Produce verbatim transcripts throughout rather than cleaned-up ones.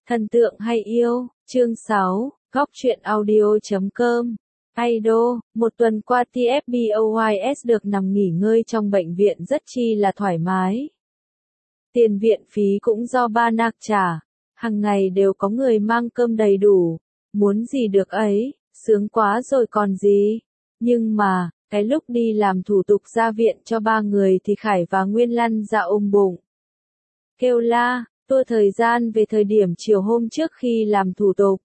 Thần tượng hay yêu, chương sáu, góc truyện audio chấm com. Idol, một tuần qua tê ép boys được nằm nghỉ ngơi trong bệnh viện rất chi là thoải mái. Tiền viện phí cũng do ba nạc trả, hàng ngày đều có người mang cơm đầy đủ, muốn gì được ấy, sướng quá rồi còn gì. Nhưng mà, cái lúc đi làm thủ tục ra viện cho ba người thì Khải và Nguyên lăn ra ôm bụng. Kêu la, tua thời gian về thời điểm chiều hôm trước khi làm thủ tục.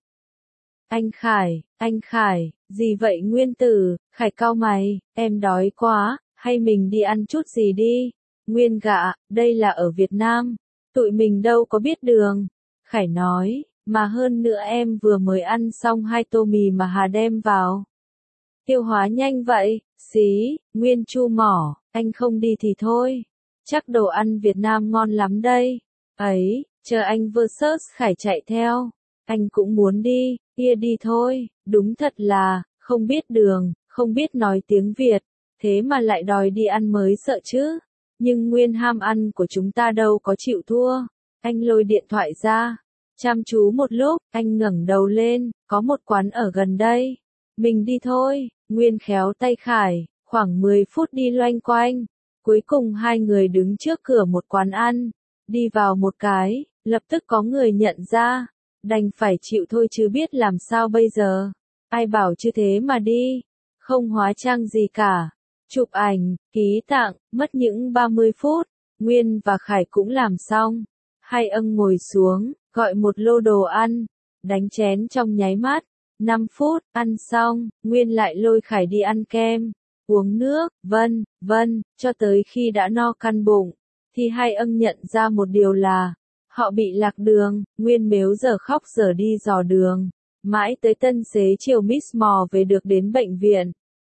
Anh Khải, anh Khải, gì vậy Nguyên tử? Khải cau mày, em đói quá, hay mình đi ăn chút gì đi? Nguyên gạ, đây là ở Việt Nam, tụi mình đâu có biết đường. Khải nói, mà hơn nữa em vừa mới ăn xong hai tô mì mà Hà đem vào. Tiêu hóa nhanh vậy, xí, Nguyên chu mỏ, anh không đi thì thôi. Chắc đồ ăn Việt Nam ngon lắm đây. Ấy, chờ anh versus Khải chạy theo. Anh cũng muốn đi, kia đi thôi, đúng thật là, không biết đường, không biết nói tiếng Việt, thế mà lại đòi đi ăn mới sợ chứ. Nhưng Nguyên ham ăn của chúng ta đâu có chịu thua. Anh lôi điện thoại ra, chăm chú một lúc, anh ngẩng đầu lên, có một quán ở gần đây. Mình đi thôi, Nguyên khéo tay Khải, khoảng mười phút đi loanh quanh. Cuối cùng hai người đứng trước cửa một quán ăn, đi vào một cái, lập tức có người nhận ra, đành phải chịu thôi chứ biết làm sao bây giờ. Ai bảo chứ thế mà đi, không hóa trang gì cả. Chụp ảnh, ký tặng, mất những ba mươi phút, Nguyên và Khải cũng làm xong. Hai âng ngồi xuống, gọi một lô đồ ăn, đánh chén trong nháy mắt. năm phút, ăn xong, Nguyên lại lôi Khải đi ăn kem, uống nước, vân, vân, cho tới khi đã no căn bụng, thì hai âng nhận ra một điều là, họ bị lạc đường. Nguyên mếu giờ khóc giờ đi dò đường, mãi tới tân xế chiều Miss Mò về được đến bệnh viện.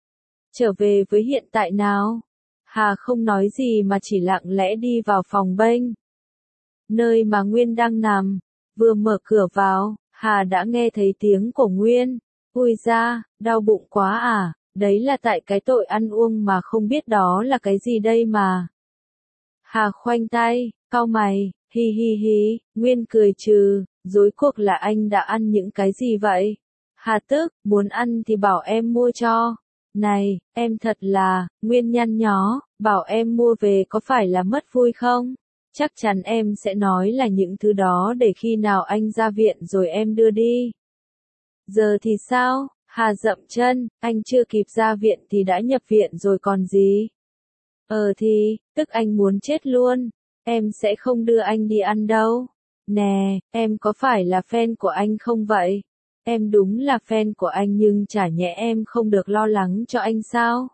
Trở về với hiện tại nào? Hà không nói gì mà chỉ lặng lẽ đi vào phòng bênh, nơi mà Nguyên đang nằm. Vừa mở cửa vào, Hà đã nghe thấy tiếng của Nguyên. Ui da, đau bụng quá à, đấy là tại cái tội ăn uống mà không biết đó là cái gì đây mà. Hà khoanh tay, cau mày, hi hi hi, Nguyên cười trừ, rối cuộc là anh đã ăn những cái gì vậy? Hà tức, muốn ăn thì bảo em mua cho. Này, em thật là, Nguyên nhăn nhó, bảo em mua về có phải là mất vui không? Chắc chắn em sẽ nói là những thứ đó để khi nào anh ra viện rồi em đưa đi. Giờ thì sao? Hà dậm chân, anh chưa kịp ra viện thì đã nhập viện rồi còn gì? Ờ thì, tức anh muốn chết luôn. Em sẽ không đưa anh đi ăn đâu. Nè, em có phải là fan của anh không vậy? Em đúng là fan của anh nhưng chả nhẽ em không được lo lắng cho anh sao?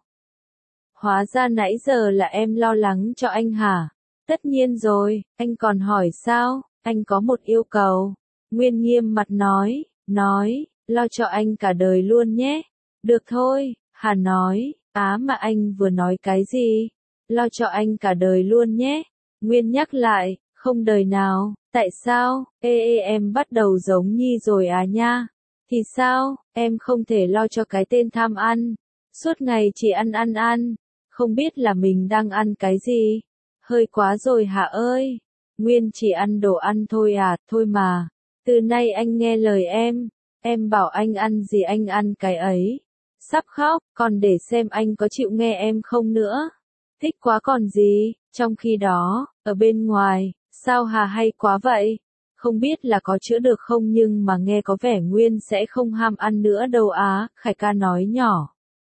Hóa ra nãy giờ là em lo lắng cho anh hả? Tất nhiên rồi, anh còn hỏi sao? Anh có một yêu cầu. Nguyên nghiêm mặt nói, nói, lo cho anh cả đời luôn nhé. Được thôi, Hà nói, á mà anh vừa nói cái gì? Lo cho anh cả đời luôn nhé. Nguyên nhắc lại, không đời nào, tại sao? Ê ê em bắt đầu giống Nhi rồi à nha. Thì sao, em không thể lo cho cái tên tham ăn. Suốt ngày chỉ ăn ăn ăn, không biết là mình đang ăn cái gì. Hơi quá rồi Hà ơi. Nguyên chỉ ăn đồ ăn thôi à, thôi mà. Từ nay anh nghe lời em, em bảo anh ăn gì anh ăn cái ấy. Sắp khóc, còn để xem anh có chịu nghe em không nữa. Thích quá còn gì, trong khi đó, ở bên ngoài, sao Hà hay quá vậy? Không biết là có chữa được không nhưng mà nghe có vẻ Nguyên sẽ không ham ăn nữa đâu á, Khải ca nói nhỏ.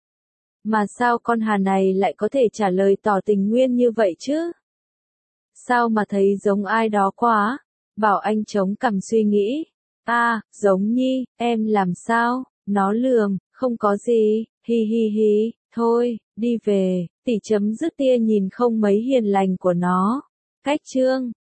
Mà sao con Hà này lại có thể trả lời tỏ tình Nguyên như vậy chứ? Sao mà thấy giống ai đó quá? Bảo anh chống cằm suy nghĩ. À, giống Nhi, em làm sao? Nó lườm, không có gì, hi hi hi, thôi, đi về, tỷ chấm dứt tia nhìn không mấy hiền lành của nó. Cách chương.